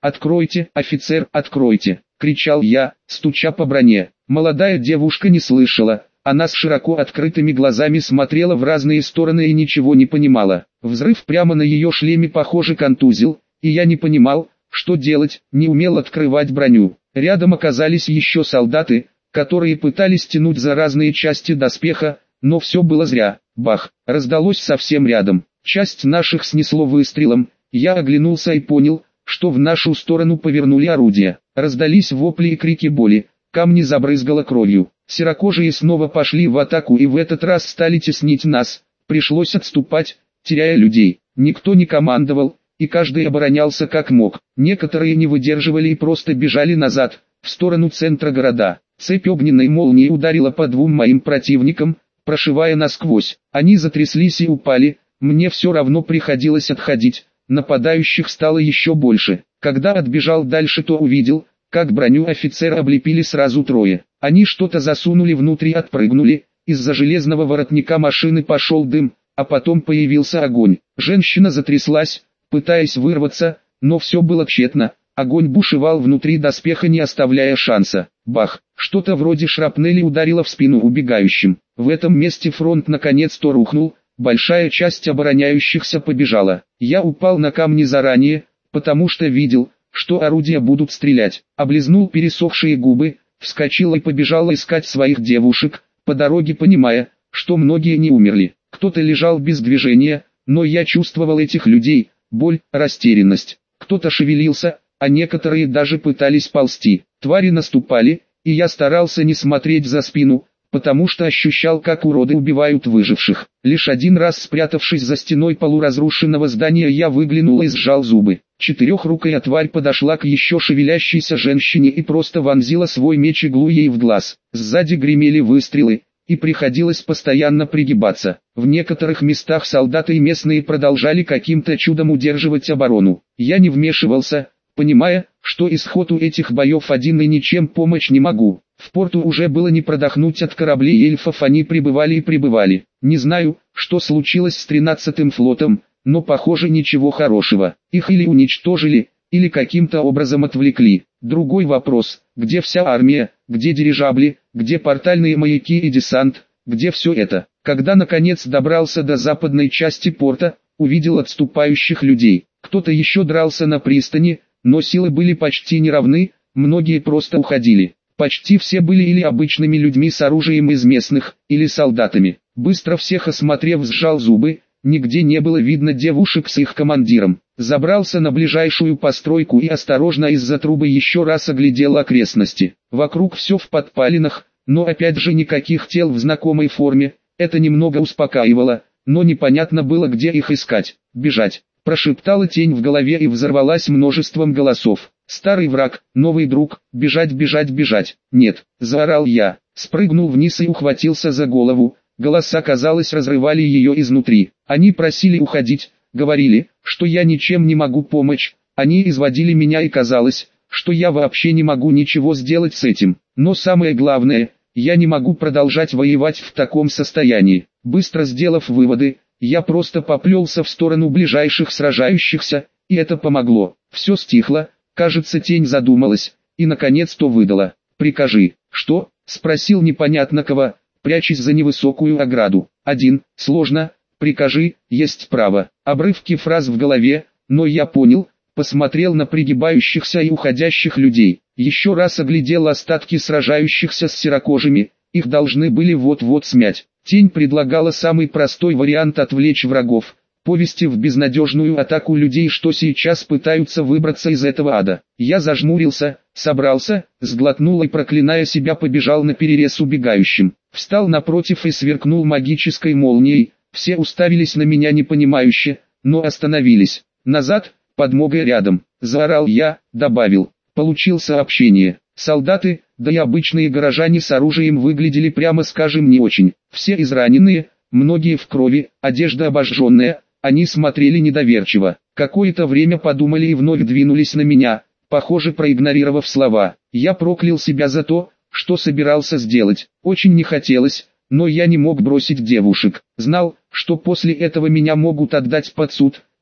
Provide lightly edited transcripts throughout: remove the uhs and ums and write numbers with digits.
«Откройте, офицер, откройте!» — кричал я, стуча по броне. Молодая девушка не слышала. Она с широко открытыми глазами смотрела в разные стороны и ничего не понимала. Взрыв прямо на ее шлеме, похоже, контузил, и я не понимал, что делать, не умел открывать броню. Рядом оказались еще солдаты, которые пытались тянуть за разные части доспеха, но все было зря. Бах! Раздалось совсем рядом. Часть наших снесло выстрелом. Я оглянулся и понял, что в нашу сторону повернули орудия. Раздались вопли и крики боли. Камни забрызгало кровью. Серокожие снова пошли в атаку и в этот раз стали теснить нас. Пришлось отступать, теряя людей. Никто не командовал, и каждый оборонялся как мог. Некоторые не выдерживали и просто бежали назад, в сторону центра города. Цепь огненной молнии ударила по двум моим противникам, прошивая насквозь. Они затряслись и упали, мне все равно приходилось отходить. Нападающих стало еще больше. Когда отбежал дальше, то увидел, как броню офицера облепили сразу трое. Они что-то засунули внутрь и отпрыгнули. Из-за железного воротника машины пошел дым, а потом появился огонь. Женщина затряслась, пытаясь вырваться, но все было тщетно. Огонь бушевал внутри доспеха, не оставляя шанса. Бах! Что-то вроде шрапнели ударило в спину убегающим. В этом месте фронт наконец-то рухнул. Большая часть обороняющихся побежала. Я упал на камни заранее, потому что видел, что орудия будут стрелять. Облизнул пересохшие губы, вскочил и побежал искать своих девушек, по дороге понимая, что многие не умерли. Кто-то лежал без движения, но я чувствовал этих людей, боль, растерянность. Кто-то шевелился, а некоторые даже пытались ползти. Твари наступали, и я старался не смотреть за спину, потому что ощущал, как уроды убивают выживших. Лишь один раз, спрятавшись за стеной полуразрушенного здания, я выглянул и сжал зубы. Четырехрукая тварь подошла к еще шевелящейся женщине и просто вонзила свой меч иглу ей в глаз. Сзади гремели выстрелы, и приходилось постоянно пригибаться. В некоторых местах солдаты и местные продолжали каким-то чудом удерживать оборону. Я не вмешивался, понимая, что исход у этих боев один и ничем помочь не могу. В порту уже было не продохнуть от кораблей эльфов, они прибывали и прибывали. Не знаю, что случилось с 13-м флотом, но похоже ничего хорошего. Их или уничтожили, или каким-то образом отвлекли. Другой вопрос, где вся армия, где дирижабли, где портальные маяки и десант, где все это? Когда наконец добрался до западной части порта, увидел отступающих людей. Кто-то еще дрался на пристани, но силы были почти неравны, многие просто уходили. Почти все были или обычными людьми с оружием из местных, или солдатами. Быстро всех осмотрев, сжал зубы, нигде не было видно девушек с их командиром. Забрался на ближайшую постройку и осторожно из-за трубы еще раз оглядел окрестности. Вокруг все в подпалинах, но опять же никаких тел в знакомой форме. Это немного успокаивало, но непонятно было, где их искать. Бежать. Прошептала тень в голове и взорвалась множеством голосов. Старый враг, новый друг, бежать, бежать, бежать. Нет, заорал я, спрыгнул вниз и ухватился за голову. Голоса, казалось, разрывали ее изнутри. Они просили уходить, говорили, что я ничем не могу помочь. Они изводили меня и казалось, что я вообще не могу ничего сделать с этим. Но самое главное, я не могу продолжать воевать в таком состоянии. Быстро сделав выводы, я просто поплелся в сторону ближайших сражающихся, и это помогло. Все стихло. Кажется, тень задумалась, и наконец-то выдала. «Прикажи». «Что?» — спросил непонятно кого, прячась за невысокую ограду. «Один, сложно, прикажи, есть право». Обрывки фраз в голове, но я понял, посмотрел на пригибающихся и уходящих людей. Еще раз оглядел остатки сражающихся с серокожими, их должны были вот-вот смять. Тень предлагала самый простой вариант отвлечь врагов. Повести в безнадежную атаку людей, что сейчас пытаются выбраться из этого ада. Я зажмурился, собрался, сглотнул и, проклиная себя, побежал наперерез убегающим. Встал напротив и сверкнул магической молнией. Все уставились на меня непонимающе, но остановились. «Назад, подмога рядом!» — заорал я, добавил. Получил сообщение. Солдаты, да и обычные горожане с оружием выглядели, прямо скажем, не очень. Все израненные, многие в крови, одежда обожженная. Они смотрели недоверчиво, какое-то время подумали и вновь двинулись на меня, похоже, проигнорировав слова. Я проклял себя за то, что собирался сделать. Очень не хотелось, но я не мог бросить девушек. Знал, что после этого меня могут отдать под суд,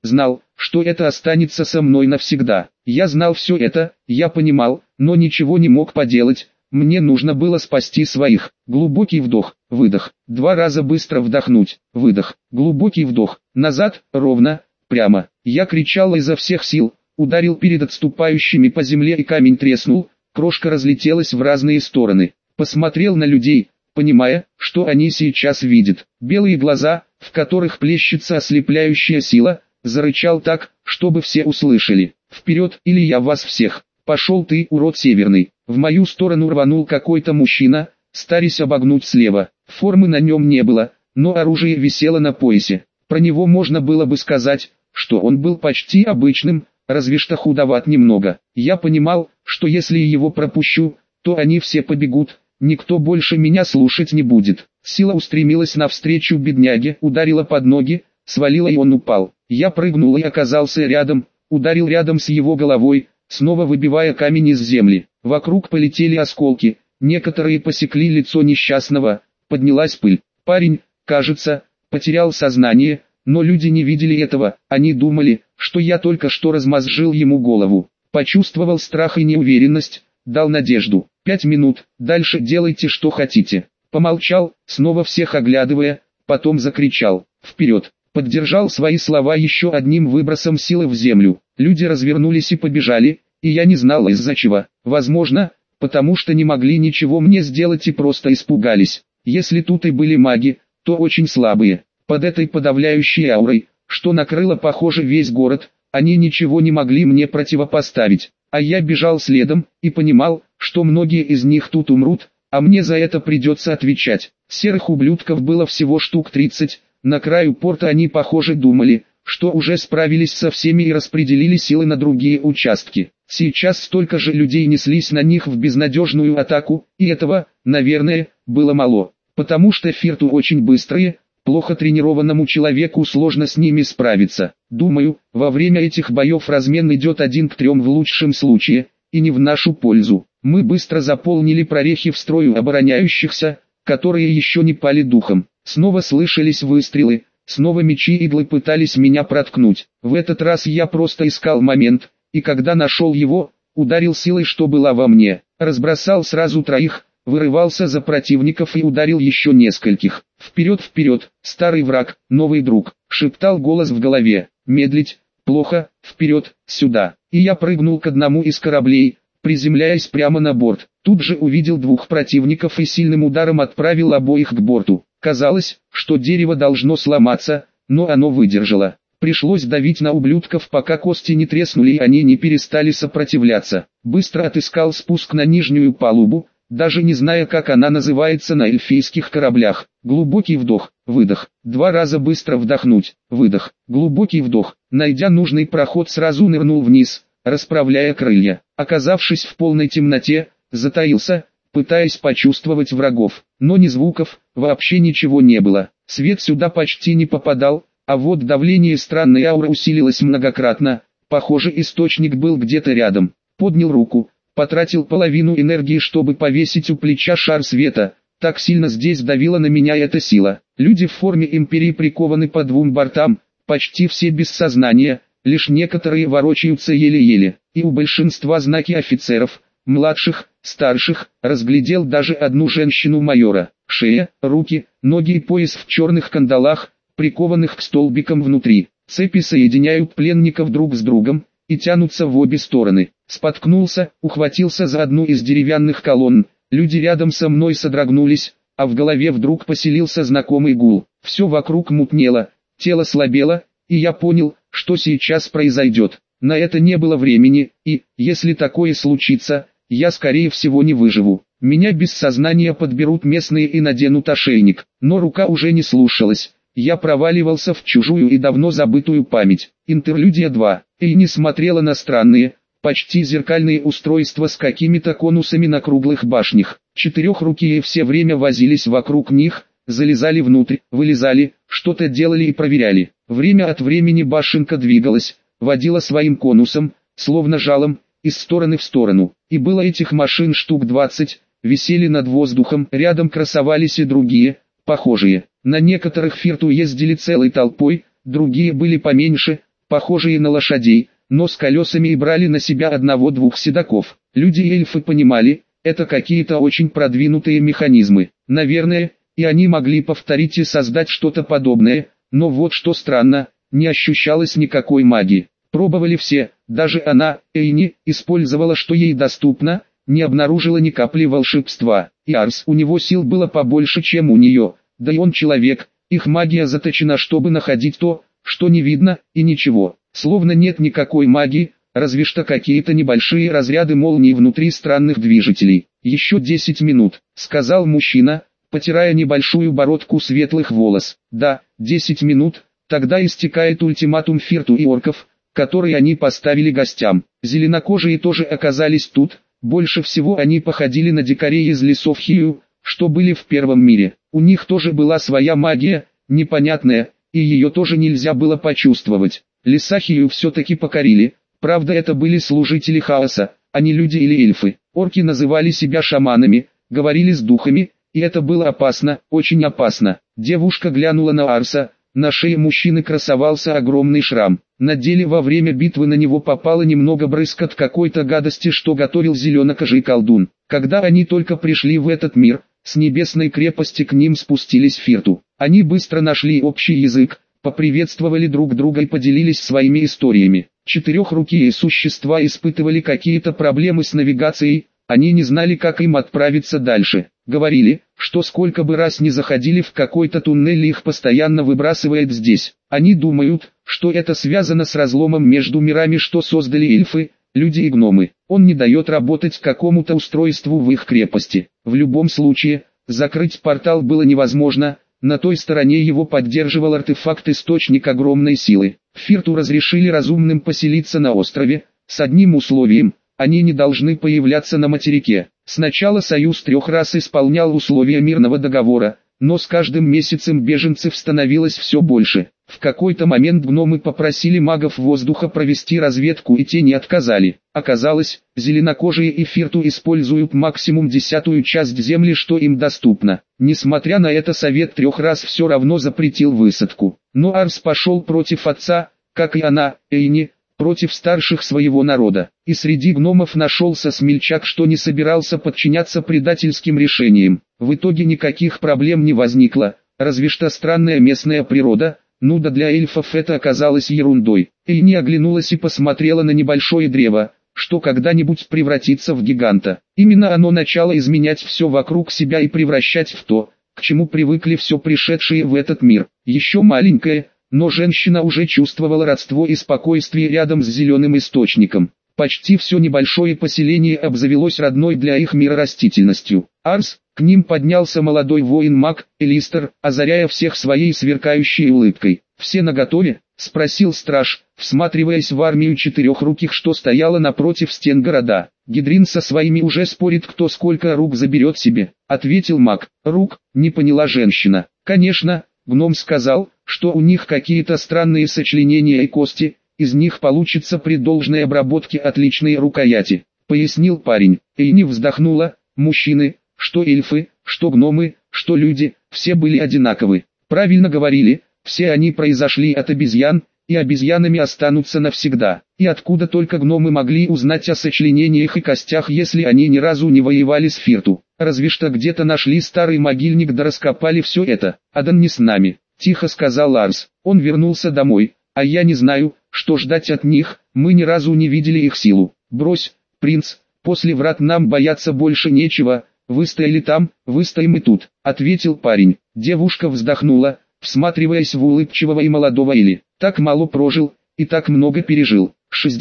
знал, что это останется со мной навсегда. Я знал все это, я понимал, но ничего не мог поделать. Мне нужно было спасти своих. Глубокий вдох, выдох. 2 раза быстро вдохнуть, выдох. Глубокий вдох. Назад, ровно, прямо. Я кричал изо всех сил, ударил перед отступающими по земле, и камень треснул, крошка разлетелась в разные стороны. Посмотрел на людей, понимая, что они сейчас видят. Белые глаза, в которых плещется ослепляющая сила, зарычал так, чтобы все услышали. Вперед, или я вас всех. Пошел ты, урод северный. В мою сторону рванул какой-то мужчина, стараясь обогнуть слева. Формы на нем не было, но оружие висело на поясе. Про него можно было бы сказать, что он был почти обычным, разве что худоват немного. Я понимал, что если его пропущу, то они все побегут, никто больше меня слушать не будет. Сила устремилась навстречу бедняге, ударила под ноги, свалила, и он упал. Я прыгнул и оказался рядом, ударил рядом с его головой, снова выбивая камень из земли. Вокруг полетели осколки, некоторые посекли лицо несчастного, поднялась пыль. Парень, кажется, потерял сознание, но люди не видели этого, они думали, что я только что размозжил ему голову. Почувствовал страх и неуверенность, дал надежду. 5 минут, дальше делайте что хотите. Помолчал, снова всех оглядывая, потом закричал: «Вперед!» Поддержал свои слова еще одним выбросом силы в землю. Люди развернулись и побежали, и я не знал из-за чего. Возможно, потому что не могли ничего мне сделать и просто испугались. Если тут и были маги, то очень слабые. Под этой подавляющей аурой, что накрыло, похоже, весь город, они ничего не могли мне противопоставить. А я бежал следом, и понимал, что многие из них тут умрут, а мне за это придется отвечать. Серых ублюдков было всего штук 30, на краю порта они, похоже, думали, что уже справились со всеми и распределили силы на другие участки. Сейчас столько же людей неслись на них в безнадежную атаку, и этого, наверное, было мало, потому что фирту очень быстрые, плохо тренированному человеку сложно с ними справиться. Думаю, во время этих боев размен идет 1 к 3 в лучшем случае, и не в нашу пользу. Мы быстро заполнили прорехи в строю обороняющихся, которые еще не пали духом. Снова слышались выстрелы, снова мечи-иглы пытались меня проткнуть. В этот раз я просто искал момент, и когда нашел его, ударил силой, что была во мне. Разбросал сразу 3, вырывался за противников и ударил еще нескольких. «Вперед, вперед, старый враг, новый друг», — шептал голос в голове. «Медлить, плохо, вперед, сюда». И я прыгнул к одному из кораблей, приземляясь прямо на борт. Тут же увидел 2 противников и сильным ударом отправил обоих к борту. Казалось, что дерево должно сломаться, но оно выдержало. Пришлось давить на ублюдков, пока кости не треснули и они не перестали сопротивляться. Быстро отыскал спуск на нижнюю палубу, даже не зная, как она называется на эльфийских кораблях. Глубокий вдох, выдох. 2 раза быстро вдохнуть, выдох. Глубокий вдох. Найдя нужный проход, сразу нырнул вниз, расправляя крылья. Оказавшись в полной темноте, затаился, пытаясь почувствовать врагов. Но ни звуков, вообще ничего не было. Свет сюда почти не попадал, а вот давление странной ауры усилилось многократно. Похоже, источник был где-то рядом. Поднял руку, потратил половину энергии, чтобы повесить у плеча шар света. Так сильно здесь давила на меня эта сила. Люди в форме империи прикованы по 2 бортам, почти все без сознания, лишь некоторые ворочаются еле-еле. И у большинства знаки офицеров, младших, старших, разглядел даже одну женщину-майора. Шея, руки, ноги и пояс в черных кандалах, прикованных к столбикам внутри. Цепи соединяют пленников друг с другом и тянутся в обе стороны. Споткнулся, ухватился за одну из деревянных колонн. Люди рядом со мной содрогнулись, а в голове вдруг поселился знакомый гул. Все вокруг мутнело, тело слабело, и я понял, что сейчас произойдет. На это не было времени, и, если такое случится, я скорее всего не выживу. Меня без сознания подберут местные и наденут ошейник, но рука уже не слушалась. Я проваливался в чужую и давно забытую память. Интерлюдия 2. Эйни смотрела на странные, почти зеркальные устройства с какими-то конусами на круглых башнях. 4-рукие все время возились вокруг них, залезали внутрь, вылезали, что-то делали и проверяли. Время от времени башенка двигалась, водила своим конусом, словно жалом, из стороны в сторону. И было этих машин штук 20, висели над воздухом, рядом красовались и другие, похожие. На некоторых фирту ездили целой толпой, другие были поменьше, похожие на лошадей, но с колесами и брали на себя одного-двух седаков. Люди и эльфы понимали, это какие-то очень продвинутые механизмы. Наверное, и они могли повторить и создать что-то подобное, но вот что странно, не ощущалось никакой магии. Пробовали все, даже она, Эйни, использовала что ей доступно, не обнаружила ни капли волшебства. И Арс, у него сил было побольше, чем у нее, да и он человек, их магия заточена, чтобы находить то, что не видно, и ничего. Словно нет никакой магии, разве что какие-то небольшие разряды молний внутри странных движителей. «Еще 10 минут», — сказал мужчина, потирая небольшую бородку светлых волос. «Да, 10 минут, тогда истекает ультиматум Фирту и орков, который они поставили гостям. Зеленокожие тоже оказались тут, больше всего они походили на дикарей из лесов Хию, что были в первом мире. У них тоже была своя магия, непонятная, и ее тоже нельзя было почувствовать. Леса Хию все-таки покорили, правда это были служители хаоса, а не люди или эльфы. Орки называли себя шаманами, говорили с духами, и это было опасно, очень опасно. Девушка глянула на Арса, на шее мужчины красовался огромный шрам. На деле во время битвы на него попало немного брызг от какой-то гадости, что готовил зеленокожий колдун. Когда они только пришли в этот мир, с небесной крепости к ним спустились Фирту. Они быстро нашли общий язык, поприветствовали друг друга и поделились своими историями. Четырехрукие существа испытывали какие-то проблемы с навигацией, они не знали, как им отправиться дальше. Говорили, что сколько бы раз ни заходили в какой-то туннель, их постоянно выбрасывает здесь. Они думают, что это связано с разломом между мирами, что создали эльфы, люди и гномы. Он не дает работать какому-то устройству в их крепости. В любом случае, закрыть портал было невозможно, на той стороне его поддерживал артефакт-источник огромной силы. Фирту разрешили разумным поселиться на острове, с одним условием – они не должны появляться на материке. Сначала Союз 3 раз исполнял условия мирного договора, но с каждым месяцем беженцев становилось все больше. В какой-то момент гномы попросили магов воздуха провести разведку, и те не отказали. Оказалось, зеленокожие и Фирту используют максимум 10-ю часть земли, что им доступно. Несмотря на это, Совет 3 раз все равно запретил высадку. Но Арс пошел против отца, как и она, Эйни, против старших своего народа. И среди гномов нашелся смельчак, что не собирался подчиняться предательским решениям. В итоге никаких проблем не возникло, разве что странная местная природа, ну да для эльфов это оказалось ерундой. Эйни оглянулась и посмотрела на небольшое древо, что когда-нибудь превратится в гиганта. Именно оно начало изменять все вокруг себя и превращать в то, к чему привыкли все пришедшие в этот мир. Еще маленькое, но женщина уже чувствовала родство и спокойствие рядом с зеленым источником. Почти все небольшое поселение обзавелось родной для их мира растительностью. Арс, к ним поднялся молодой воин-маг, Элистер, озаряя всех своей сверкающей улыбкой. «Все наготове?» — спросил страж, всматриваясь в армию четырехруких, что стояла напротив стен города. «Гидрин со своими уже спорит, кто сколько рук заберет себе», — ответил маг. «Рук?» — не поняла женщина. «Конечно, гном сказал, что у них какие-то странные сочленения и кости, из них получится при должной обработке отличные рукояти», — пояснил парень. Эйни вздохнула. Мужчины, что эльфы, что гномы, что люди, все были одинаковы. Правильно говорили, все они произошли от обезьян, и обезьянами останутся навсегда. И откуда только гномы могли узнать о сочленениях и костях, если они ни разу не воевали с Фирту? Разве что где-то нашли старый могильник да раскопали все это. «Адан не с нами», — тихо сказал Ларс. «Он вернулся домой, а я не знаю, что ждать от них, мы ни разу не видели их силу». «Брось, принц, после врат нам бояться больше нечего, выстояли там, выстоим и тут», — ответил парень. Девушка вздохнула, всматриваясь в улыбчивого и молодого Эли. Так мало прожил, и так много пережил.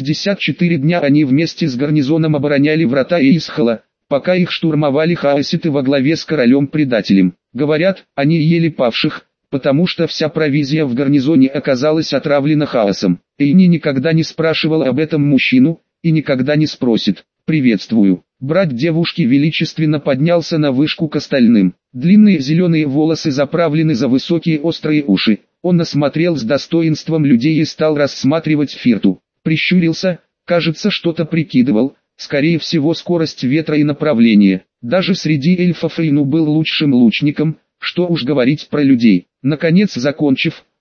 64 дня они вместе с гарнизоном обороняли врата Эйсхала, пока их штурмовали хаоситы во главе с королем-предателем. Говорят, они ели павших, потому что вся провизия в гарнизоне оказалась отравлена хаосом. Эйни никогда не спрашивал об этом мужчину, и никогда не спросит. «Приветствую». Брат девушки величественно поднялся на вышку к остальным. Длинные зеленые волосы заправлены за высокие острые уши. Он осмотрел с достоинством людей и стал рассматривать Фирту. Прищурился, кажется, что-то прикидывал, скорее всего скорость ветра и направление. Даже среди эльфов Эйну был лучшим лучником, что уж говорить про людей. Наконец закончив,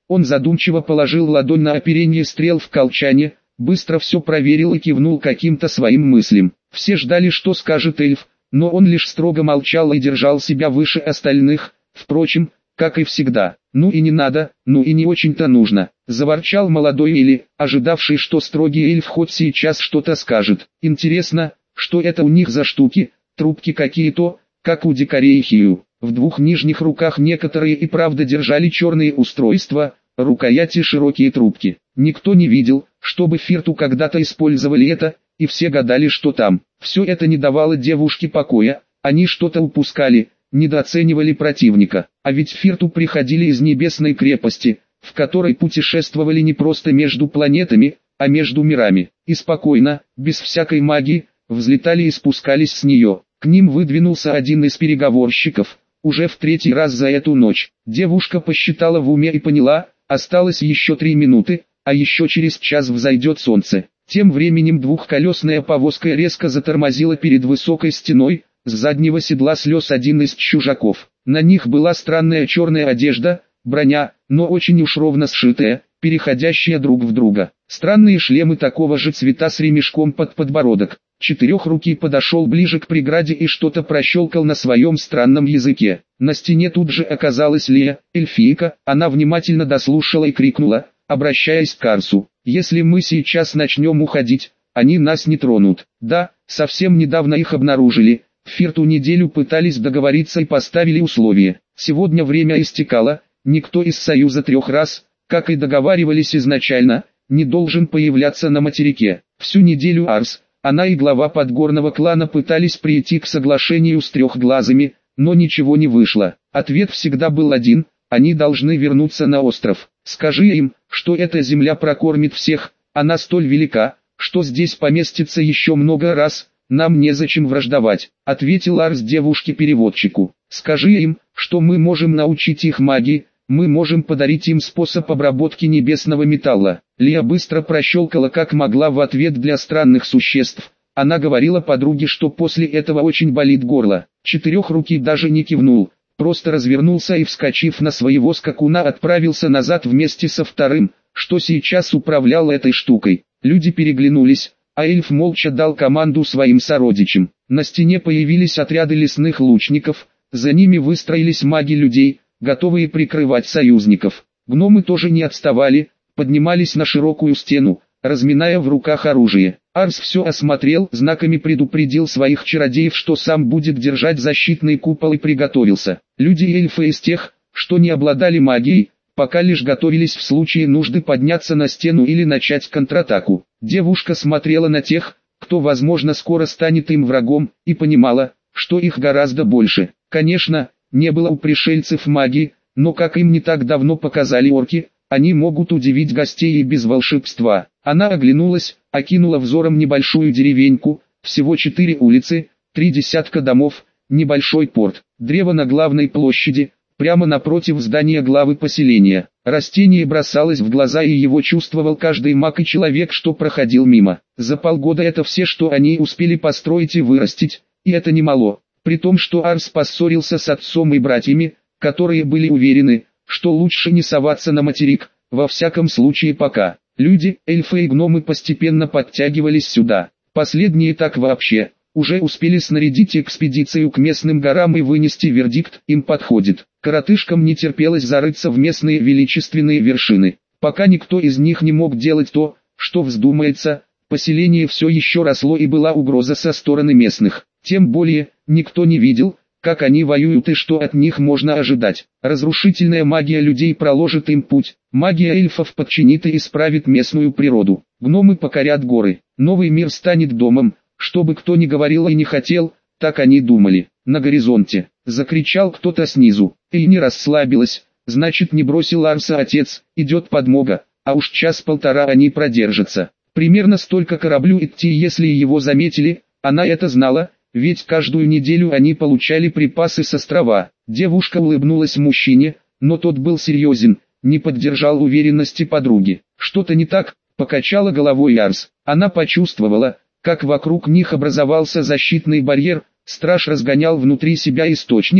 Он задумчиво положил ладонь на оперение стрел в колчане, быстро все проверил и кивнул каким-то своим мыслям. Все ждали, что скажет эльф, но он лишь строго молчал и держал себя выше остальных, впрочем, как и всегда. «Ну и не надо, ну и не очень-то нужно», — заворчал молодой Эли, ожидавший, что строгий эльф хоть сейчас что-то скажет. «Интересно, что это у них за штуки, трубки какие-то, как у дикарей Хию». В двух нижних руках некоторые и правда держали черные устройства, рукояти широкие трубки. Никто не видел, чтобы Фирту когда-то использовали это, и все гадали, что там. Все это не давало девушке покоя, они что-то упускали, недооценивали противника. А ведь Фирту приходили из небесной крепости, в которой путешествовали не просто между планетами, а между мирами. И спокойно, без всякой магии, взлетали и спускались с нее. К ним выдвинулся один из переговорщиков, уже в третий раз за эту ночь. Девушка посчитала в уме и поняла, осталось еще 3 минуты, а еще через час взойдет солнце. Тем временем двухколесная повозка резко затормозила перед высокой стеной, с заднего седла слез один из чужаков. На них была странная черная одежда, броня, но очень уж ровно сшитая, переходящая друг в друга. Странные шлемы такого же цвета с ремешком под подбородок. Четырехрукий подошел ближе к преграде и что-то прощелкал на своем странном языке. На стене тут же оказалась Лея, эльфийка, она внимательно дослушала и крикнула, обращаясь к Арсу: «Если мы сейчас начнем уходить, они нас не тронут». Да, совсем недавно их обнаружили, в Фирту неделю пытались договориться и поставили условие. Сегодня время истекало, никто из Союза 3 рас, как и договаривались изначально, не должен появляться на материке. Всю неделю Арс, она и глава подгорного клана пытались прийти к соглашению с Трехглазыми, но ничего не вышло. Ответ всегда был один: они должны вернуться на остров. «Скажи им, что эта земля прокормит всех, она столь велика, что здесь поместится еще много раз, нам незачем враждовать», — ответил Арс девушке-переводчику. «Скажи им, что мы можем научить их магии, мы можем подарить им способ обработки небесного металла». Лия быстро прощелкала как могла в ответ для странных существ. Она говорила подруге, что после этого очень болит горло. Четырехрукий даже не кивнул, просто развернулся и, вскочив на своего скакуна, отправился назад вместе со вторым, что сейчас управлял этой штукой. Люди переглянулись, а эльф молча дал команду своим сородичам. На стене появились отряды лесных лучников, за ними выстроились маги людей, готовые прикрывать союзников. Гномы тоже не отставали, поднимались на широкую стену, разминая в руках оружие. Арс все осмотрел, знаками предупредил своих чародеев, что сам будет держать защитный купол, и приготовился. Люди и эльфы из тех, что не обладали магией, пока лишь готовились в случае нужды подняться на стену или начать контратаку. Девушка смотрела на тех, кто возможно скоро станет им врагом, и понимала, что их гораздо больше. Конечно, не было у пришельцев магии, но как им не так давно показали орки, они могут удивить гостей и без волшебства. Она оглянулась, окинула взором небольшую деревеньку, всего 4 улицы, 3 десятка домов, небольшой порт, древо на главной площади, прямо напротив здания главы поселения. Растение бросалось в глаза, и его чувствовал каждый маг и человек, что проходил мимо. За полгода это все, что они успели построить и вырастить, и это немало. При том, что Арс поссорился с отцом и братьями, которые были уверены, что лучше не соваться на материк, во всяком случае пока. Люди, эльфы и гномы постепенно подтягивались сюда. Последние так вообще уже успели снарядить экспедицию к местным горам и вынести вердикт: им подходит. Коротышкам не терпелось зарыться в местные величественные вершины. Пока никто из них не мог делать то, что вздумается, поселение все еще росло, и была угроза со стороны местных. Тем более, никто не видел, как они воюют и что от них можно ожидать. Разрушительная магия людей проложит им путь, магия эльфов подчинит и исправит местную природу. Гномы покорят горы, новый мир станет домом, что бы кто ни говорил и не хотел, так они думали. На горизонте закричал кто-то снизу, и не расслабилась, значит не бросил Арса отец, идет подмога, а уж час-полтора они продержатся. Примерно столько кораблю идти, если его заметили, она это знала, ведь каждую неделю они получали припасы с острова. Девушка улыбнулась мужчине, но тот был серьезен, не поддержал уверенности подруги. Что-то не так, покачала головой Арс. Она почувствовала, как вокруг них образовался защитный барьер, страж разгонял внутри себя источник,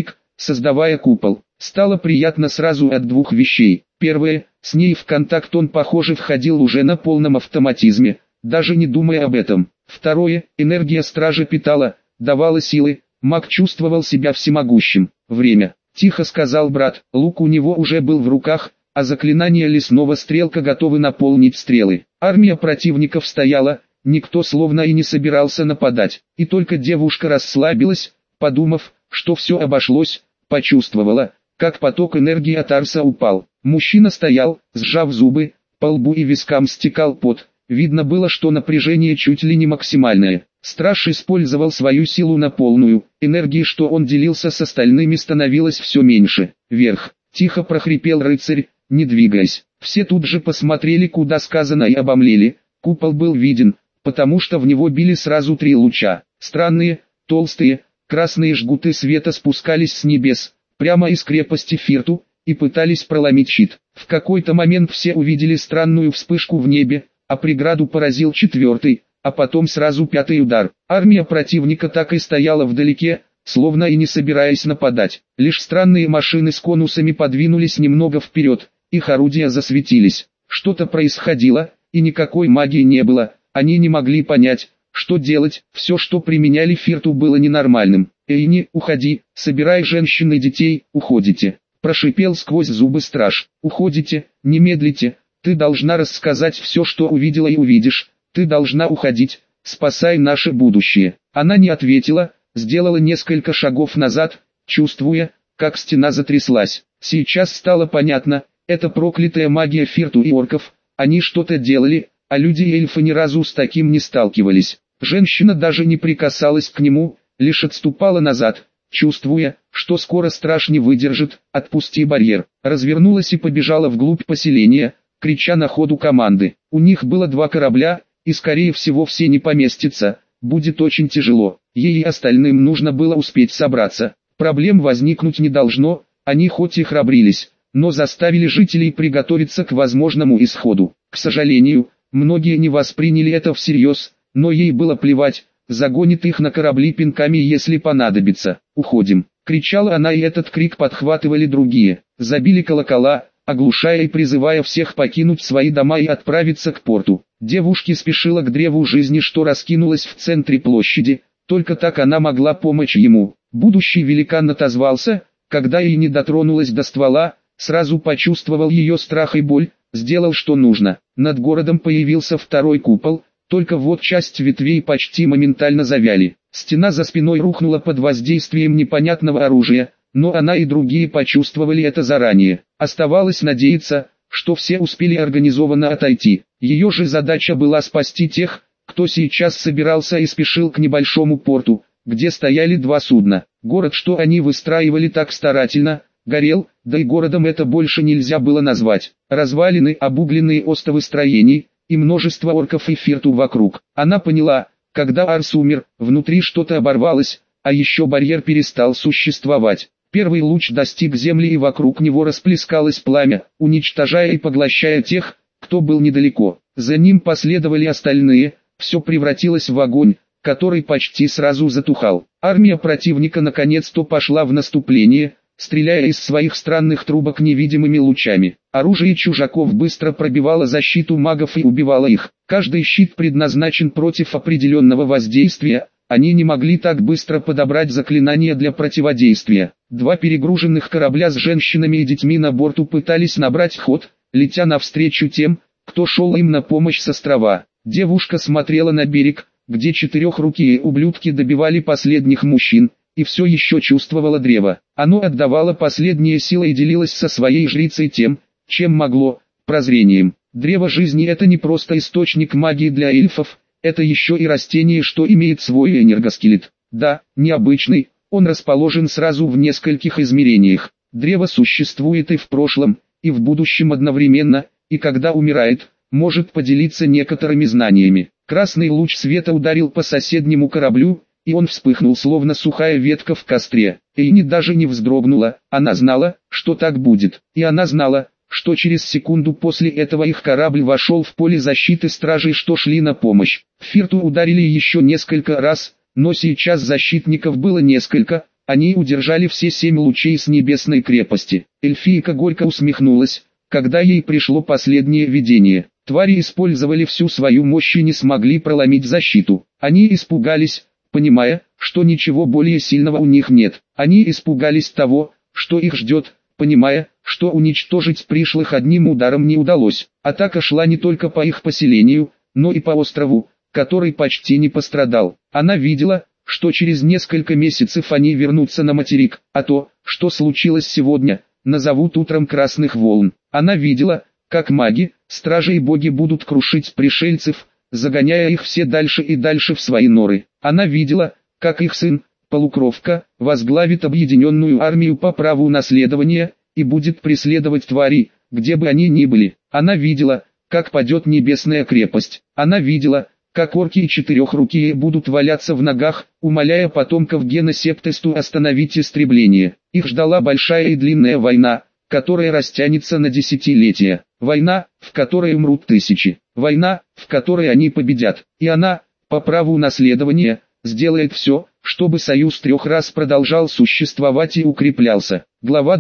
создавая купол. Стало приятно сразу от двух вещей. Первое, с ней в контакт он, похоже, входил уже на полном автоматизме, даже не думая об этом. Второе, энергия стражи питала, давала силы, маг чувствовал себя всемогущим. Время. Тихо сказал брат, лук у него уже был в руках, а заклинание лесного стрелка готовы наполнить стрелы. Армия противников стояла, никто словно и не собирался нападать. И только девушка расслабилась, подумав, что все обошлось, почувствовала, как поток энергии от Арса упал. Мужчина стоял, сжав зубы, по лбу и вискам стекал пот. Видно было, что напряжение чуть ли не максимальное. Страж использовал свою силу на полную, энергии, что он делился с остальными, становилось все меньше. Вверх, тихо прохрипел рыцарь, не двигаясь. Все тут же посмотрели, куда сказано, и обомлели. Купол был виден, потому что в него били сразу 3 луча. Странные, толстые, красные жгуты света спускались с небес, прямо из крепости Фирту, и пытались проломить щит. В какой-то момент все увидели странную вспышку в небе, а преграду поразил 4-й, а потом сразу 5-й удар. Армия противника так и стояла вдалеке, словно и не собираясь нападать. Лишь странные машины с конусами подвинулись немного вперед, их орудия засветились. Что-то происходило, и никакой магии не было, они не могли понять, что делать. Все, что применяли Фирту, было ненормальным. «Эйни, уходи, собирай женщин и детей, уходите», прошипел сквозь зубы страж. «Уходите, не медлите, ты должна рассказать все, что увидела и увидишь, ты должна уходить, спасай наше будущее». Она не ответила, сделала несколько шагов назад, чувствуя, как стена затряслась. Сейчас стало понятно, это проклятая магия Фирту и орков, они что-то делали, а люди и эльфы ни разу с таким не сталкивались. Женщина даже не прикасалась к нему, лишь отступала назад, чувствуя, что скоро страж не выдержит. «Отпусти барьер», развернулась и побежала вглубь поселения, крича на ходу команды. У них было 2 корабля, и скорее всего все не поместятся, будет очень тяжело. Ей и остальным нужно было успеть собраться. Проблем возникнуть не должно, они хоть и храбрились, но заставили жителей приготовиться к возможному исходу. К сожалению, многие не восприняли это всерьез, но ей было плевать, загонит их на корабли пинками, если понадобится. «Уходим!» — кричала она, и этот крик подхватывали другие. Забили колокола, оглушая и призывая всех покинуть свои дома и отправиться к порту. Девушка спешила к древу жизни, что раскинулось в центре площади, только так она могла помочь ему. Будущий великан отозвался, когда ей не дотронулась до ствола, сразу почувствовал ее страх и боль, сделал что нужно. Над городом появился 2-й купол, только вот часть ветвей почти моментально завяли. Стена за спиной рухнула под воздействием непонятного оружия, но она и другие почувствовали это заранее. Оставалось надеяться, что все успели организованно отойти. Ее же задача была спасти тех, кто сейчас собирался и спешил к небольшому порту, где стояли 2 судна. Город, что они выстраивали так старательно, горел, да и городом это больше нельзя было назвать. Развалины, обугленные остовы строений, и множество орков и Фирту вокруг. Она поняла, когда Арс умер, внутри что-то оборвалось, а еще барьер перестал существовать. Первый луч достиг земли, и вокруг него расплескалось пламя, уничтожая и поглощая тех, кто был недалеко. За ним последовали остальные, все превратилось в огонь, который почти сразу затухал. Армия противника наконец-то пошла в наступление, стреляя из своих странных трубок невидимыми лучами. Оружие чужаков быстро пробивало защиту магов и убивало их. Каждый щит предназначен против определенного воздействия, они не могли так быстро подобрать заклинания для противодействия. 2 перегруженных корабля с женщинами и детьми на борту пытались набрать ход, летя навстречу тем, кто шел им на помощь с острова. Девушка смотрела на берег, где 4-рукие ублюдки добивали последних мужчин, и все еще чувствовала древо. Оно отдавало последние силы и делилось со своей жрицей тем, чем могло, прозрением. Древо жизни — это не просто источник магии для эльфов, это еще и растение, что имеет свой энергоскелет. Да, необычный, он расположен сразу в нескольких измерениях. Древо существует и в прошлом, и в будущем одновременно, и когда умирает, может поделиться некоторыми знаниями. Красный луч света ударил по соседнему кораблю, и он вспыхнул, словно сухая ветка в костре. Эйни даже не вздрогнула, она знала, что так будет. И она знала, что через секунду после этого их корабль вошел в поле защиты стражей, что шли на помощь. Фирту ударили еще несколько раз, но сейчас защитников было несколько, Они удержали все 7 лучей с небесной крепости. Эльфийка горько усмехнулась, когда ей пришло последнее видение. Твари использовали всю свою мощь и не смогли проломить защиту. Они испугались, понимая, что ничего более сильного у них нет. Они испугались того, что их ждет, понимая, что уничтожить пришлых одним ударом не удалось. Атака шла не только по их поселению, но и по острову, который почти не пострадал. Она видела, что через несколько месяцев они вернутся на материк, а то, что случилось сегодня, назовут утром красных волн. Она видела, как маги, стражи и боги будут крушить пришельцев, загоняя их все дальше и дальше в свои норы. Она видела, как их сын, полукровка, возглавит объединенную армию по праву наследования, и будет преследовать твари, где бы они ни были. Она видела, как падет небесная крепость. Она видела, как орки и четырехрукие будут валяться в ногах, умоляя потомков Гена Септесту остановить истребление. Их ждала большая и длинная война, которая растянется на десятилетия. Война, в которой умрут тысячи. Война, в которой они победят. И она, по праву наследования, сделает все, чтобы союз 3 рас продолжал существовать и укреплялся. Глава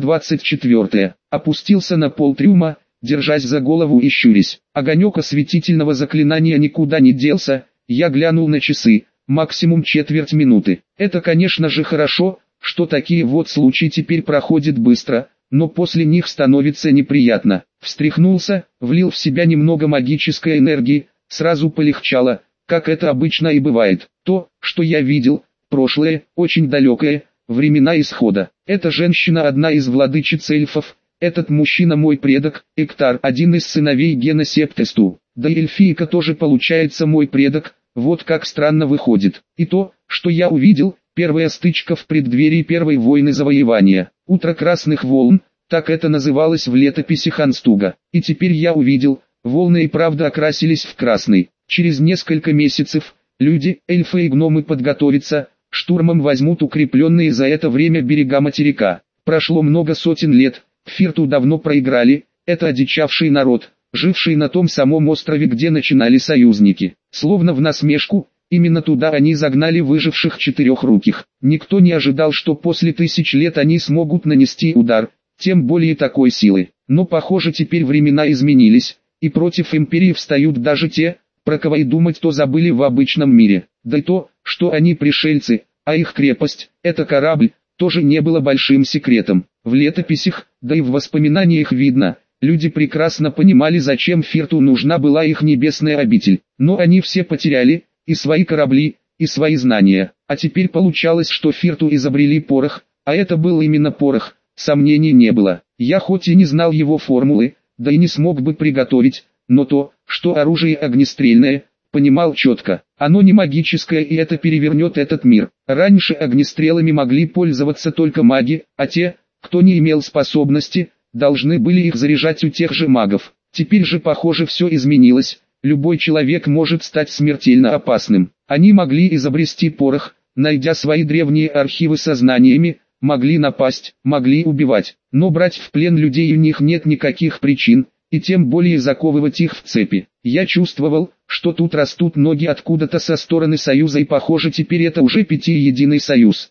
24. Опустился на пол трюма, держась за голову и щурясь. Огонек осветительного заклинания никуда не делся, я глянул на часы, максимум четверть минуты. Это, конечно же, хорошо, что такие вот случаи теперь проходят быстро, но после них становится неприятно. Встряхнулся, влил в себя немного магической энергии, сразу полегчало, как это обычно и бывает. То, что я видел, прошлое, очень далекое, времена исхода. Эта женщина одна из владычиц эльфов. Этот мужчина мой предок, Эктар, один из сыновей Гена Септесту. Да и эльфийка тоже получается мой предок, вот как странно выходит. И то, что я увидел, первая стычка в преддверии первой войны завоевания. Утро красных волн, так это называлось в летописи Ханстуга. И теперь я увидел, волны и правда окрасились в красный. Через несколько месяцев, люди, эльфы и гномы подготовятся, штурмом возьмут укрепленные за это время берега материка. Прошло много сотен лет. Фирту давно проиграли, это одичавший народ, живший на том самом острове, где начинали союзники. Словно в насмешку, именно туда они загнали выживших четырехруких. Никто не ожидал, что после 1000 лет они смогут нанести удар, тем более такой силы. Но похоже, теперь времена изменились, и против империи встают даже те, про кого и думать-то забыли в обычном мире. Да и то, что они пришельцы, а их крепость, это корабль, тоже не было большим секретом. В летописях, да и в воспоминаниях видно, люди прекрасно понимали, зачем Фирту нужна была их небесная обитель. Но они все потеряли, и свои корабли, и свои знания. А теперь получалось, что Фирту изобрели порох, а это был именно порох, сомнений не было. Я хоть и не знал его формулы, да и не смог бы приготовить, но то, что оружие огнестрельное, понимал четко. Оно не магическое, и это перевернет этот мир. Раньше огнестрелами могли пользоваться только маги, а те, кто не имел способности, должны были их заряжать у тех же магов. Теперь же, похоже, все изменилось. Любой человек может стать смертельно опасным. Они могли изобрести порох, найдя свои древние архивы со знаниями, могли напасть, могли убивать. Но брать в плен людей у них нет никаких причин, и тем более заковывать их в цепи. Я чувствовал, что тут растут ноги откуда-то со стороны союза, и похоже, теперь это уже пятиединый союз.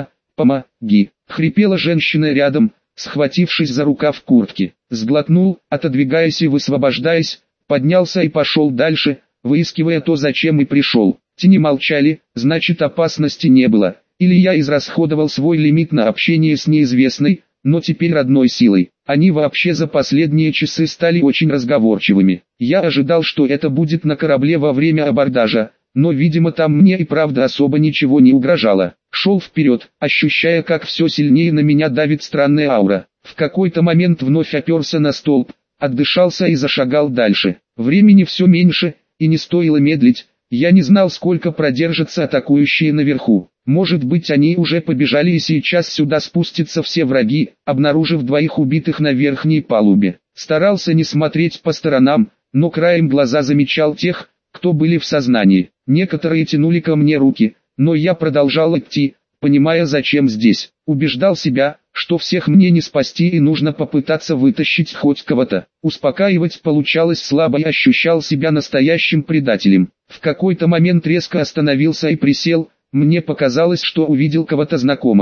Помоги, хрипела женщина рядом, схватившись за рукав куртки. Сглотнул, отодвигаясь и высвобождаясь, поднялся и пошел дальше, выискивая то, зачем и пришел. Тени молчали, значит, опасности не было. Или я израсходовал свой лимит на общение с неизвестной, но теперь родной силой. Они вообще за последние часы стали очень разговорчивыми. Я ожидал, что это будет на корабле во время абордажа, но, видимо, там мне и правда особо ничего не угрожало. Шел вперед, ощущая, как все сильнее на меня давит странная аура. В какой-то момент вновь оперся на столб, отдышался и зашагал дальше. Времени все меньше, и не стоило медлить. Я не знал, сколько продержатся атакующие наверху. Может быть, они уже побежали, и сейчас сюда спустятся все враги, обнаружив 2 убитых на верхней палубе. Старался не смотреть по сторонам, но краем глаза замечал тех, кто были в сознании. Некоторые тянули ко мне руки, но я продолжал идти, понимая, зачем здесь. Убеждал себя, что всех мне не спасти и нужно попытаться вытащить хоть кого-то. Успокаивать получалось слабо, и ощущал себя настоящим предателем. В какой-то момент резко остановился и присел. Мне показалось, что увидел кого-то знакомого.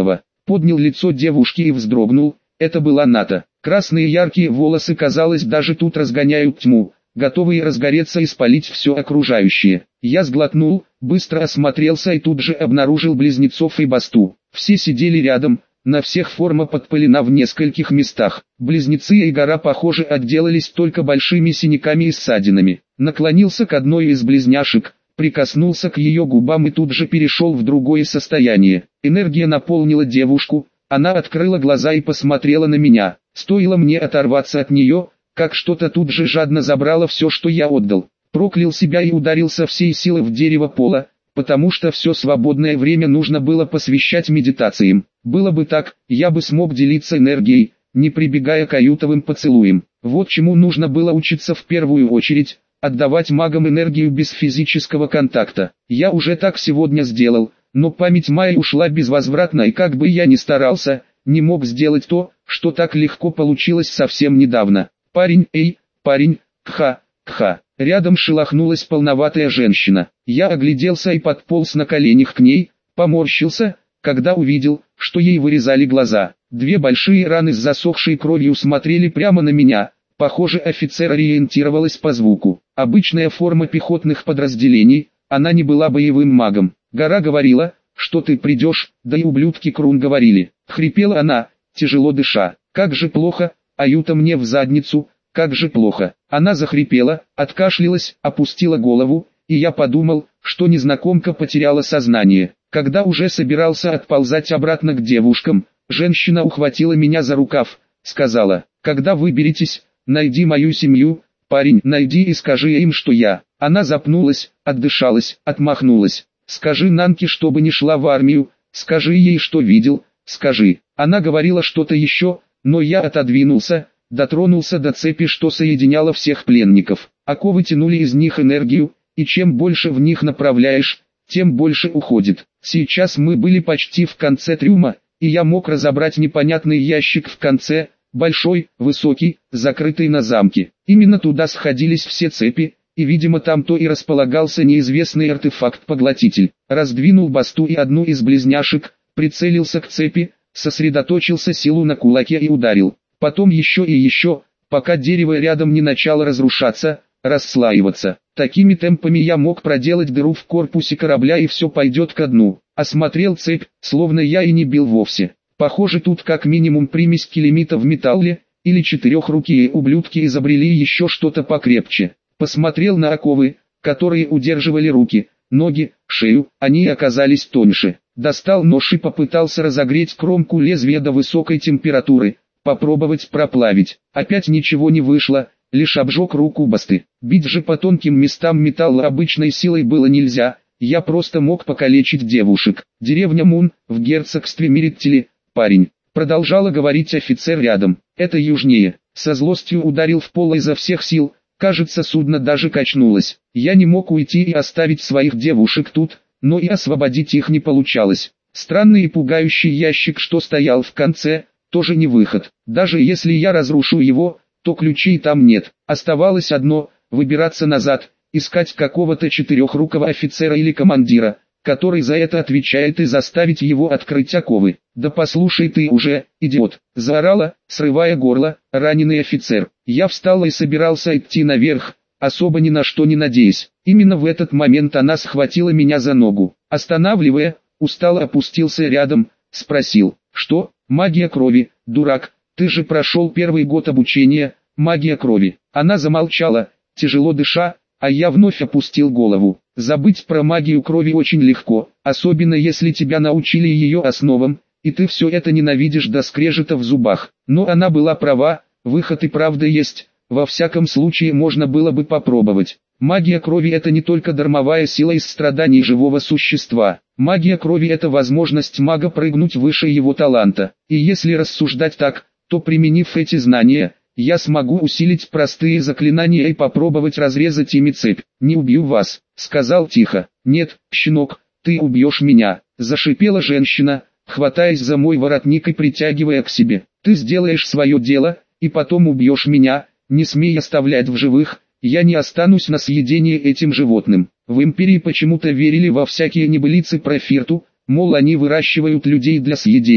Поднял лицо девушки и вздрогнул, это была Ната. Красные яркие волосы, казалось, даже тут разгоняют тьму, готовые разгореться и спалить все окружающее. Я сглотнул, быстро осмотрелся и тут же обнаружил близнецов и Басту. Все сидели рядом, на всех форма подпалена в нескольких местах. Близнецы и Гора, похоже, отделались только большими синяками и ссадинами. Наклонился к одной из близняшек, прикоснулся к ее губам и тут же перешел в другое состояние. Энергия наполнила девушку, она открыла глаза и посмотрела на меня. Стоило мне оторваться от нее, как что-то тут же жадно забрало все, что я отдал. Проклял себя и ударился всей силы в дерево пола, потому что все свободное время нужно было посвящать медитациям. Было бы так, я бы смог делиться энергией, не прибегая к аютовым поцелуям. Вот чему нужно было учиться в первую очередь, отдавать магам энергию без физического контакта. Я уже так сегодня сделал, но память моя ушла безвозвратно, и как бы я ни старался, не мог сделать то, что так легко получилось совсем недавно. Парень, эй, парень, кха, кха. Рядом шелохнулась полноватая женщина. Я огляделся и подполз на коленях к ней, поморщился, когда увидел, что ей вырезали глаза. Две большие раны с засохшей кровью смотрели прямо на меня. Похоже, офицер ориентировалась по звуку. Обычная форма пехотных подразделений, она не была боевым магом. Гора говорила, что ты придешь, да и ублюдки Крун говорили. Хрипела она, тяжело дыша. Как же плохо, аюта мне в задницу, как же плохо. Она захрипела, откашлялась, опустила голову, и я подумал, что незнакомка потеряла сознание. Когда уже собирался отползать обратно к девушкам, женщина ухватила меня за рукав, сказала: когда выберетесь, найди мою семью, парень, найди и скажи им, что я. Она запнулась, отдышалась, отмахнулась. Скажи Нанке, чтобы не шла в армию, скажи ей, что видел, скажи. Она говорила что-то еще, но я отодвинулся, дотронулся до цепи, что соединяла всех пленников. Оковы тянули из них энергию, и чем больше в них направляешь, тем больше уходит. Сейчас мы были почти в конце трюма, и я мог разобрать непонятный ящик в конце, большой, высокий, закрытый на замке. Именно туда сходились все цепи, и видимо там-то и располагался неизвестный артефакт-поглотитель. Раздвинул Басту и одну из близняшек, прицелился к цепи, сосредоточился силу на кулаке и ударил. Потом еще и еще, пока дерево рядом не начало разрушаться, расслаиваться. Такими темпами я мог проделать дыру в корпусе корабля и все пойдет ко дну. Осмотрел цепь, словно я и не бил вовсе. Похоже, тут как минимум примесь килимита в металле, или четырехрукие ублюдки изобрели еще что-то покрепче. Посмотрел на оковы, которые удерживали руки, ноги, шею, они оказались тоньше. Достал нож и попытался разогреть кромку лезвия до высокой температуры, попробовать проплавить. Опять ничего не вышло, лишь обжег руку Басты. Бить же по тонким местам металла обычной силой было нельзя, я просто мог покалечить девушек. Деревня Мун, в герцогстве Мириттили, парень. Продолжала говорить офицер рядом. Это южнее. Со злостью ударил в пол изо всех сил. Кажется, судно даже качнулось. Я не мог уйти и оставить своих девушек тут, но и освободить их не получалось. Странный и пугающий ящик, что стоял в конце, тоже не выход. Даже если я разрушу его, то ключей там нет. Оставалось одно – выбираться назад, искать какого-то четырехрукого офицера или командира, который за это отвечает, и заставить его открыть оковы. «Да послушай ты уже, идиот!» – заорала, срывая горло, раненый офицер. Я встал и собирался идти наверх, особо ни на что не надеясь. Именно в этот момент она схватила меня за ногу. Останавливая, устало опустился рядом, спросил: «Что? Магия крови, дурак, ты же прошел первый год обучения, магия крови». Она замолчала, тяжело дыша, а я вновь опустил голову. Забыть про магию крови очень легко, особенно если тебя научили ее основам, и ты все это ненавидишь до скрежета в зубах. Но она была права, выход и правда есть, во всяком случае можно было бы попробовать. Магия крови — это не только дармовая сила из страданий живого существа. Магия крови — это возможность мага прыгнуть выше его таланта. И если рассуждать так, то применив эти знания, я смогу усилить простые заклинания и попробовать разрезать ими цепь. «Не убью вас», — сказал тихо. «Нет, щенок, ты убьешь меня», — зашипела женщина, хватаясь за мой воротник и притягивая к себе. «Ты сделаешь свое дело, и потом убьешь меня, не смей оставлять в живых, я не останусь на съедение этим животным». В империи почему-то верили во всякие небылицы про Фирту, мол они выращивают людей для съедения.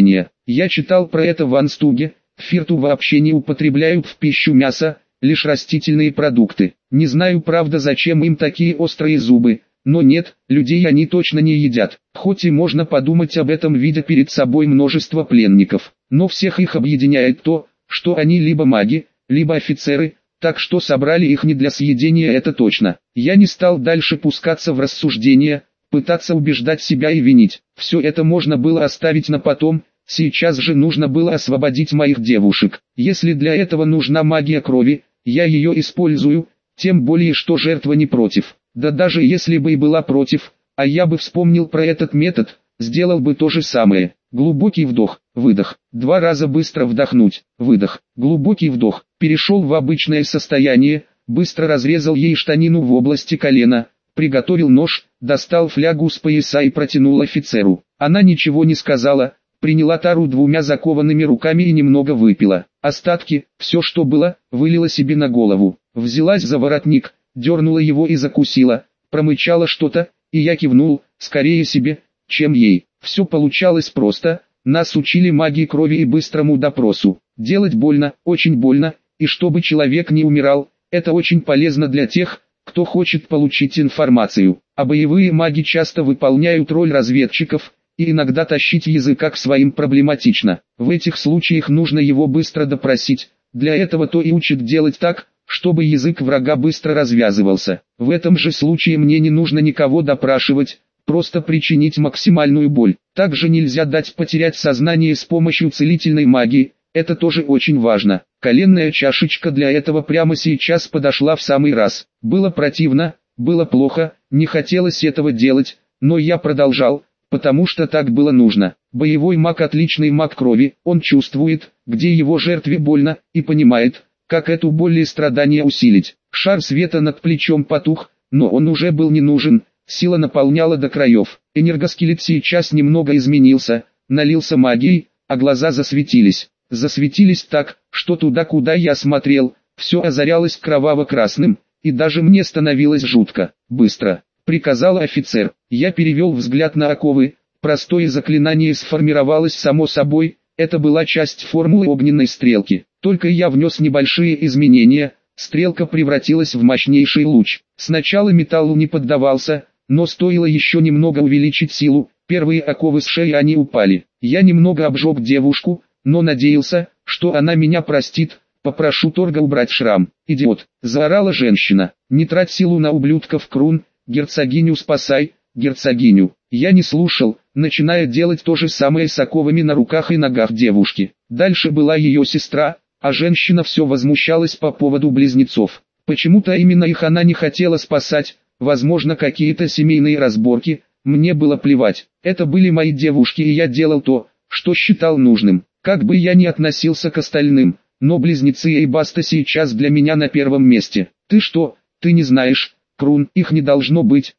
Я читал про это в Анстуге. Фирту вообще не употребляют в пищу мясо, лишь растительные продукты. Не знаю, правда, зачем им такие острые зубы, но нет, людей они точно не едят. Хоть и можно подумать об этом, видя перед собой множество пленников, но всех их объединяет то, что они либо маги, либо офицеры, так что собрали их не для съедения, это точно. Я не стал дальше пускаться в рассуждения, пытаться убеждать себя и винить. Все это можно было оставить на потом. Сейчас же нужно было освободить моих девушек. Если для этого нужна магия крови, я ее использую, тем более что жертва не против. Да даже если бы и была против, а я бы вспомнил про этот метод, сделал бы то же самое. Глубокий вдох, выдох, 2 раза быстро вдохнуть, выдох, глубокий вдох, перешел в обычное состояние, быстро разрезал ей штанину в области колена, приготовил нож, достал флягу с пояса и протянул офицеру. Она ничего не сказала, приняла тару 2 закованными руками и немного выпила. Остатки, все что было, вылила себе на голову. Взялась за воротник, дернула его и закусила, промычала что-то, и я кивнул, скорее себе, чем ей. Все получалось просто, нас учили магии крови и быстрому допросу. Делать больно, очень больно, и чтобы человек не умирал, это очень полезно для тех, кто хочет получить информацию. А боевые маги часто выполняют роль разведчиков, и иногда тащить языка к своим проблематично. В этих случаях нужно его быстро допросить, для этого то и учат делать так, чтобы язык врага быстро развязывался. В этом же случае мне не нужно никого допрашивать, просто причинить максимальную боль. Также нельзя дать потерять сознание с помощью целительной магии, это тоже очень важно. Коленная чашечка для этого прямо сейчас подошла в самый раз. Было противно, было плохо, не хотелось этого делать, но я продолжал, потому что так было нужно. Боевой маг отличный маг крови, он чувствует, где его жертве больно, и понимает, как эту боль и страдания усилить. Шар света над плечом потух, но он уже был не нужен, сила наполняла до краев. Энергоскелет сейчас немного изменился, налился магией, а глаза засветились. Засветились так, что туда, куда я смотрел, все озарялось кроваво-красным, и даже мне становилось жутко. «Быстро!» — приказал офицер. Я перевел взгляд на оковы, простое заклинание сформировалось само собой, это была часть формулы огненной стрелки. Только я внес небольшие изменения, стрелка превратилась в мощнейший луч. Сначала металлу не поддавался, но стоило еще немного увеличить силу, первые оковы с шеи они упали. Я немного обжег девушку, но надеялся, что она меня простит. «Попрошу торга убрать шрам». «Идиот!» — заорала женщина. «Не трать силу на ублюдков, Крун, герцогиню спасай, герцогиню». Я не слушал, начиная делать то же самое с оковами на руках и ногах девушки. Дальше была ее сестра, а женщина все возмущалась по поводу близнецов. Почему-то именно их она не хотела спасать, возможно какие-то семейные разборки, мне было плевать. Это были мои девушки, и я делал то, что считал нужным. Как бы я ни относился к остальным, но близнецы и Баста сейчас для меня на первом месте. «Ты что, ты не знаешь, Крун, их не должно быть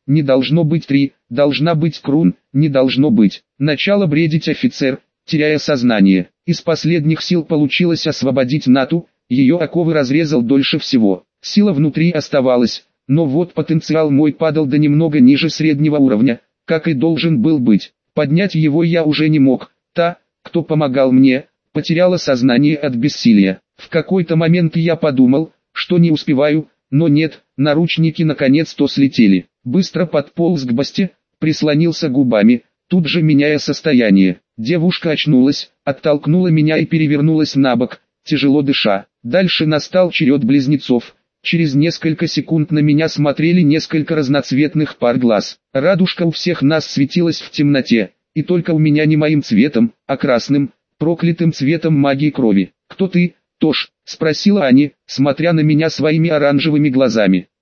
3, должна быть Крун, не должно быть». Начало бредить офицер, теряя сознание. Из последних сил получилось освободить Нату, ее оковы разрезал дольше всего. Сила внутри оставалась, но вот потенциал мой падал до немного ниже среднего уровня, как и должен был быть. Поднять его я уже не мог. Та, кто помогал мне, потеряла сознание от бессилия. В какой-то момент я подумал, что не успеваю, но нет, наручники наконец-то слетели. Быстро подполз к Басте, прислонился губами, тут же меняя состояние. Девушка очнулась, оттолкнула меня и перевернулась на бок, тяжело дыша. Дальше настал черед близнецов. Через несколько секунд на меня смотрели несколько разноцветных пар глаз. Радужка у всех нас светилась в темноте, и только у меня не моим цветом, а красным, проклятым цветом магии крови. «Кто ты, Тош?» — спросила Ани, смотря на меня своими оранжевыми глазами.